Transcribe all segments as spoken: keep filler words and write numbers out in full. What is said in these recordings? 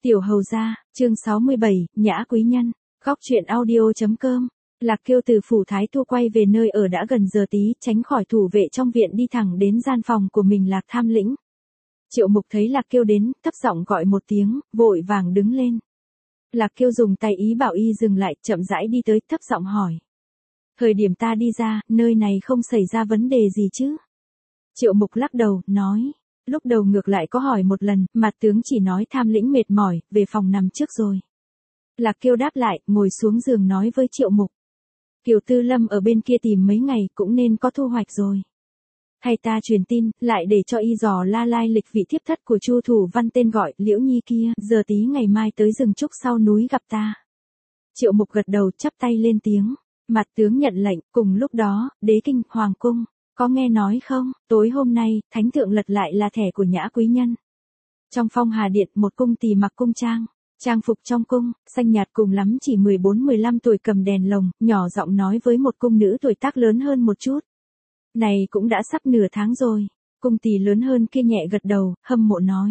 Tiểu hầu gia, chương sáu mươi bảy, Nhã quý nhân, góc truyện audio.com. Lạc Kiêu từ phủ Thái Thu quay về nơi ở đã gần giờ tí, tránh khỏi thủ vệ trong viện đi thẳng đến gian phòng của mình Lạc Tham Lĩnh. Triệu Mục thấy Lạc Kiêu đến, thấp giọng gọi một tiếng, vội vàng đứng lên. Lạc Kiêu dùng tay ý bảo y dừng lại, chậm rãi đi tới, thấp giọng hỏi. Thời điểm ta đi ra, nơi này không xảy ra vấn đề gì chứ? Triệu Mục lắc đầu, nói. Lúc đầu ngược lại có hỏi một lần, mặt tướng chỉ nói Tham Lĩnh mệt mỏi, về phòng nằm trước rồi. Lạc Kiêu đáp lại, ngồi xuống giường nói với Triệu Mục. Kiều Tư Lâm ở bên kia tìm mấy ngày cũng nên có thu hoạch rồi. Hay ta truyền tin, lại để cho y dò la lai lịch vị thiếp thất của Chu Thủ Văn tên gọi Liễu Nhi kia, giờ tí ngày mai tới rừng trúc sau núi gặp ta. Triệu Mục gật đầu chắp tay lên tiếng. Mặt tướng nhận lệnh, cùng lúc đó, đế kinh, hoàng cung. Có nghe nói không, tối hôm nay, thánh thượng lật lại là thẻ của Nhã quý nhân. Trong phong hà điện, một cung tỳ mặc cung trang. Trang phục trong cung, xanh nhạt cùng lắm chỉ mười bốn mười lăm tuổi cầm đèn lồng, nhỏ giọng nói với một cung nữ tuổi tác lớn hơn một chút. Này cũng đã sắp nửa tháng rồi. Cung tỳ lớn hơn kia nhẹ gật đầu, hâm mộ nói.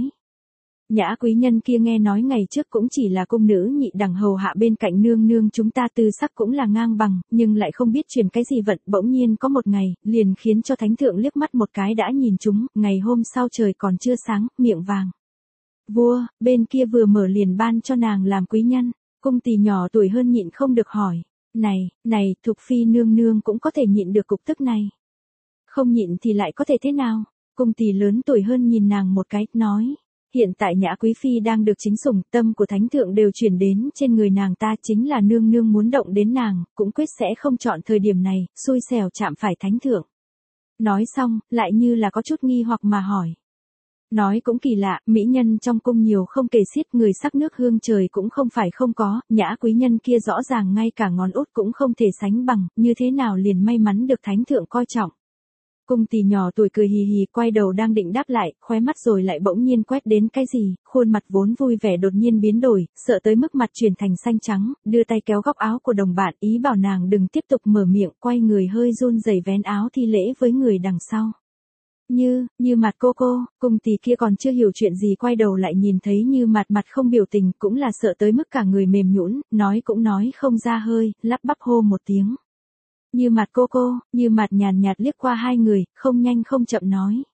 Nhã quý nhân kia nghe nói ngày trước cũng chỉ là cung nữ nhị đẳng hầu hạ bên cạnh nương nương chúng ta tư sắc cũng là ngang bằng, nhưng lại không biết truyền cái gì vận, bỗng nhiên có một ngày, liền khiến cho thánh thượng liếc mắt một cái đã nhìn chúng, ngày hôm sau trời còn chưa sáng, miệng vàng. Vua, bên kia vừa mở liền ban cho nàng làm quý nhân, cung tỳ nhỏ tuổi hơn nhịn không được hỏi, này, này, Thục Phi nương nương cũng có thể nhịn được cục tức này. Không nhịn thì lại có thể thế nào? Cung tỳ lớn tuổi hơn nhìn nàng một cái, nói. Hiện tại Nhã quý phi đang được chính sủng, tâm của thánh thượng đều chuyển đến trên người nàng ta, chính là nương nương muốn động đến nàng, cũng quyết sẽ không chọn thời điểm này, xui xẻo chạm phải thánh thượng. Nói xong, lại như là có chút nghi hoặc mà hỏi. Nói cũng kỳ lạ, mỹ nhân trong cung nhiều không kể xiết, người sắc nước hương trời cũng không phải không có, Nhã quý nhân kia rõ ràng ngay cả ngón út cũng không thể sánh bằng, như thế nào liền may mắn được thánh thượng coi trọng. Cung tỳ nhỏ tuổi cười hì hì quay đầu đang định đáp lại, khóe mắt rồi lại bỗng nhiên quét đến cái gì, khuôn mặt vốn vui vẻ đột nhiên biến đổi, sợ tới mức mặt chuyển thành xanh trắng, đưa tay kéo góc áo của đồng bạn, ý bảo nàng đừng tiếp tục mở miệng, quay người hơi run rẩy vén áo thi lễ với người đằng sau. Như, như mặt cô cô, cung tỳ kia còn chưa hiểu chuyện gì quay đầu lại nhìn thấy Như mặt mặt không biểu tình, cũng là sợ tới mức cả người mềm nhũn, nói cũng nói không ra hơi, lắp bắp hô một tiếng. Như mặt cô cô, Như mặt nhàn nhạt liếc qua hai người, không nhanh không chậm nói.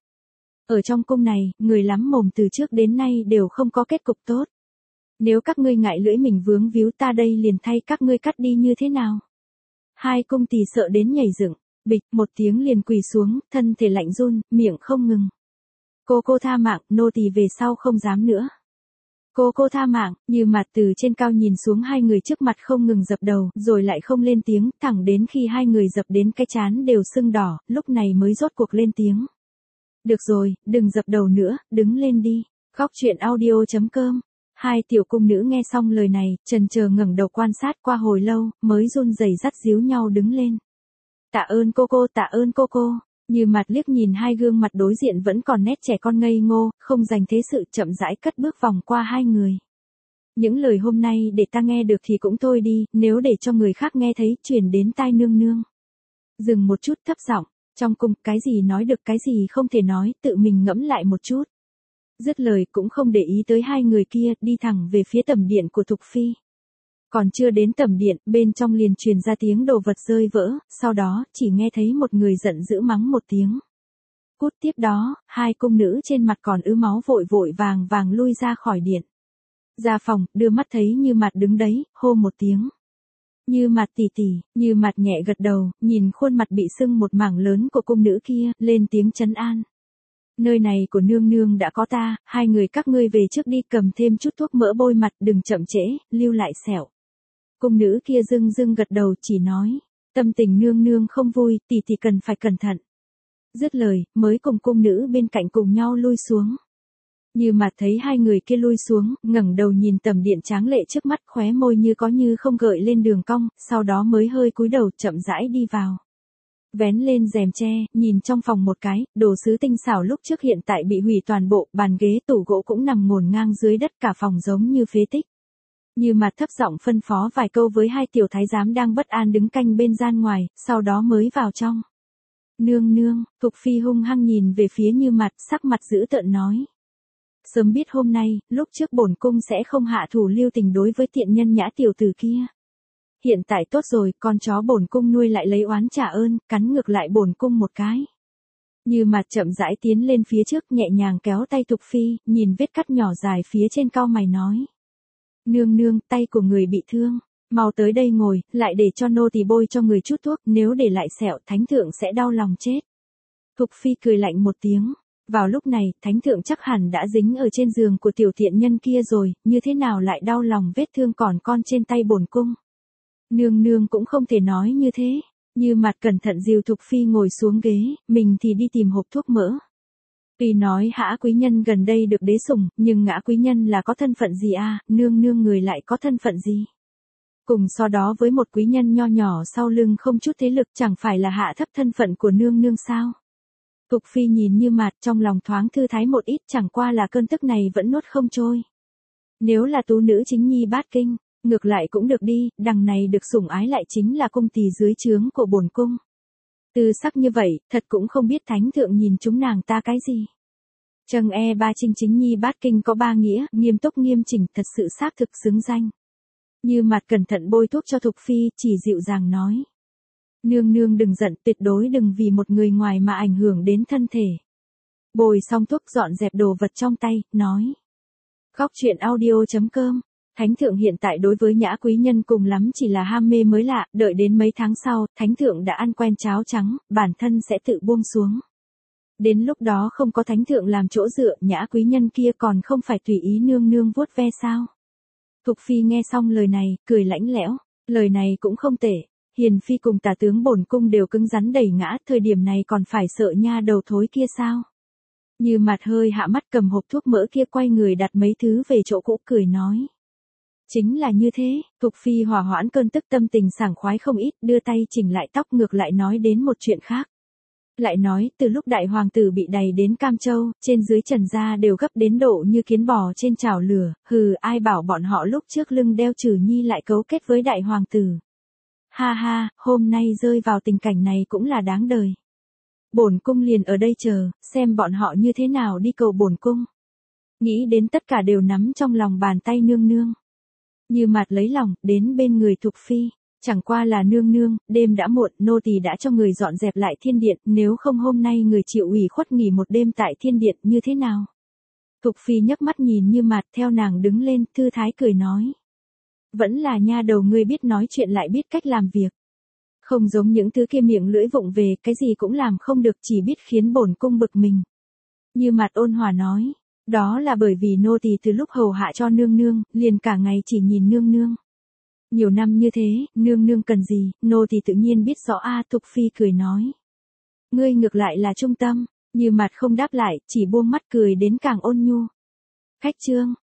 Ở trong cung này, người lắm mồm từ trước đến nay đều không có kết cục tốt. Nếu các ngươi ngại lưỡi mình vướng víu ta đây liền thay các ngươi cắt đi như thế nào? Hai cung tỳ sợ đến nhảy dựng, bịch một tiếng liền quỳ xuống, thân thể lạnh run, miệng không ngừng. Cô cô tha mạng, nô tỳ về sau không dám nữa. Cô cô tha mạng, Như mặt từ trên cao nhìn xuống hai người trước mặt không ngừng dập đầu, rồi lại không lên tiếng, thẳng đến khi hai người dập đến cái trán đều sưng đỏ, lúc này mới rốt cuộc lên tiếng. Được rồi, đừng dập đầu nữa, đứng lên đi. Góc truyện audio.com. Hai tiểu cung nữ nghe xong lời này, chần chờ ngẩng đầu quan sát qua hồi lâu, mới run rẩy dắt díu nhau đứng lên. Tạ ơn cô cô, tạ ơn cô cô. Như mặt liếc nhìn hai gương mặt đối diện vẫn còn nét trẻ con ngây ngô, không dành thế sự, chậm rãi cất bước vòng qua hai người. Những lời hôm nay để ta nghe được thì cũng thôi đi, nếu để cho người khác nghe thấy, truyền đến tai nương nương. Dừng một chút thấp giọng, trong cung, cái gì nói được cái gì không thể nói, tự mình ngẫm lại một chút. Dứt lời cũng không để ý tới hai người kia, đi thẳng về phía tẩm điện của Thục Phi. Còn chưa đến tẩm điện, bên trong liền truyền ra tiếng đồ vật rơi vỡ, sau đó, chỉ nghe thấy một người giận dữ mắng một tiếng. Cút, tiếp đó, hai cung nữ trên mặt còn ứ máu vội vội vàng vàng lui ra khỏi điện. Ra phòng, đưa mắt thấy Như mặt đứng đấy, hô một tiếng. Như mặt tỉ tỉ, Như mặt nhẹ gật đầu, nhìn khuôn mặt bị sưng một mảng lớn của cung nữ kia, lên tiếng trấn an. Nơi này của nương nương đã có ta, hai người các ngươi về trước đi, cầm thêm chút thuốc mỡ bôi mặt, đừng chậm trễ, lưu lại sẹo. Cung nữ kia dưng dưng gật đầu chỉ nói, tâm tình nương nương không vui, tỷ tỷ cần phải cẩn thận. Dứt lời, mới cùng cung nữ bên cạnh cùng nhau lui xuống. Như mặt thấy hai người kia lui xuống, ngẩng đầu nhìn tầm điện tráng lệ trước mắt, khóe môi như có như không gợi lên đường cong, sau đó mới hơi cúi đầu chậm rãi đi vào. Vén lên rèm tre, nhìn trong phòng một cái, đồ sứ tinh xảo lúc trước hiện tại bị hủy toàn bộ, bàn ghế tủ gỗ cũng nằm ngổn ngang dưới đất, cả phòng giống như phế tích. Như mặt thấp giọng phân phó vài câu với hai tiểu thái giám đang bất an đứng canh bên gian ngoài, sau đó mới vào trong. Nương nương, Thục Phi hung hăng nhìn về phía Như mặt, sắc mặt dữ tợn nói. Sớm biết hôm nay, lúc trước bổn cung sẽ không hạ thủ lưu tình đối với tiện nhân Nhã tiểu tử kia. Hiện tại tốt rồi, con chó bổn cung nuôi lại lấy oán trả ơn, cắn ngược lại bổn cung một cái. Như Mặt chậm rãi tiến lên phía trước, nhẹ nhàng kéo tay Thục Phi, nhìn vết cắt nhỏ dài phía trên cau mày nói. Nương nương, tay của người bị thương, mau tới đây ngồi, lại để cho nô tỳ bôi cho người chút thuốc, nếu để lại sẹo, thánh thượng sẽ đau lòng chết. Thục Phi cười lạnh một tiếng. Vào lúc này, thánh thượng chắc hẳn đã dính ở trên giường của tiểu thiện nhân kia rồi, như thế nào lại đau lòng vết thương còn con trên tay bổn cung. Nương nương cũng không thể nói như thế. Như Mặt cẩn thận dìu Thục Phi ngồi xuống ghế, mình thì đi tìm hộp thuốc mỡ. Tuy nói Hã quý nhân gần đây được đế sủng, nhưng Ngã quý nhân là có thân phận gì à, nương nương người lại có thân phận gì? Cùng so đó với một quý nhân nho nhỏ sau lưng không chút thế lực, chẳng phải là hạ thấp thân phận của nương nương sao? Thục Phi nhìn Như Mặt, trong lòng thoáng thư thái một ít, chẳng qua là cơn tức này vẫn nuốt không trôi. Nếu là tú nữ chính nhi bát kinh, ngược lại cũng được đi, đằng này được sủng ái lại chính là cung tỳ dưới trướng của bổn cung. Tư sắc như vậy, thật cũng không biết thánh thượng nhìn chúng nàng ta cái gì. Trâng e ba trinh chính nhi bát kinh có ba nghĩa, nghiêm túc nghiêm chỉnh, thật sự xác thực xứng danh. Như Mặt cẩn thận bôi thuốc cho Thục Phi, chỉ dịu dàng nói. Nương nương đừng giận, tuyệt đối đừng vì một người ngoài mà ảnh hưởng đến thân thể. Bồi xong thuốc dọn dẹp đồ vật trong tay, nói. Góc truyện audio chấm com. Thánh thượng hiện tại đối với Nhã quý nhân cùng lắm chỉ là ham mê mới lạ, đợi đến mấy tháng sau, thánh thượng đã ăn quen cháo trắng, bản thân sẽ tự buông xuống. Đến lúc đó không có thánh thượng làm chỗ dựa, Nhã quý nhân kia còn không phải tùy ý nương nương vuốt ve sao. Thục Phi nghe xong lời này, cười lãnh lẽo, lời này cũng không tệ. Hiền phi cùng tả tướng bổn cung đều cứng rắn đẩy ngã, thời điểm này còn phải sợ nha đầu thối kia sao? Như Mặt hơi hạ mắt cầm hộp thuốc mỡ kia quay người đặt mấy thứ về chỗ cũ cười nói. Chính là như thế, Thục Phi hòa hoãn cơn tức tâm tình sảng khoái không ít, đưa tay chỉnh lại tóc ngược lại nói đến một chuyện khác. Lại nói, từ lúc đại hoàng tử bị đày đến Cam Châu, trên dưới Trần gia đều gấp đến độ như kiến bò trên chảo lửa, hừ, ai bảo bọn họ lúc trước lưng đeo Trừ Nhi lại cấu kết với đại hoàng tử. Ha ha, hôm nay rơi vào tình cảnh này cũng là đáng đời. Bổn cung liền ở đây chờ, xem bọn họ như thế nào đi cầu bổn cung. Nghĩ đến tất cả đều nắm trong lòng bàn tay nương nương. Như Mặt lấy lòng, đến bên người Thục Phi. Chẳng qua là nương nương, đêm đã muộn, nô tỳ đã cho người dọn dẹp lại thiên điện, nếu không hôm nay người chịu ủy khuất nghỉ một đêm tại thiên điện như thế nào? Thục Phi nhấc mắt nhìn Như Mặt, theo nàng đứng lên, thư thái cười nói. Vẫn là nha đầu ngươi biết nói chuyện lại biết cách làm việc. Không giống những thứ kia miệng lưỡi vụng về, cái gì cũng làm không được, chỉ biết khiến bổn cung bực mình. Như Mặt ôn hòa nói, đó là bởi vì nô tỳ từ lúc hầu hạ cho nương nương, liền cả ngày chỉ nhìn nương nương. Nhiều năm như thế, nương nương cần gì, nô tỳ tự nhiên biết rõ a. Thục Phi cười nói. Ngươi ngược lại là trung tâm. Như Mặt không đáp lại, chỉ buông mắt cười đến càng ôn nhu. Khách trương,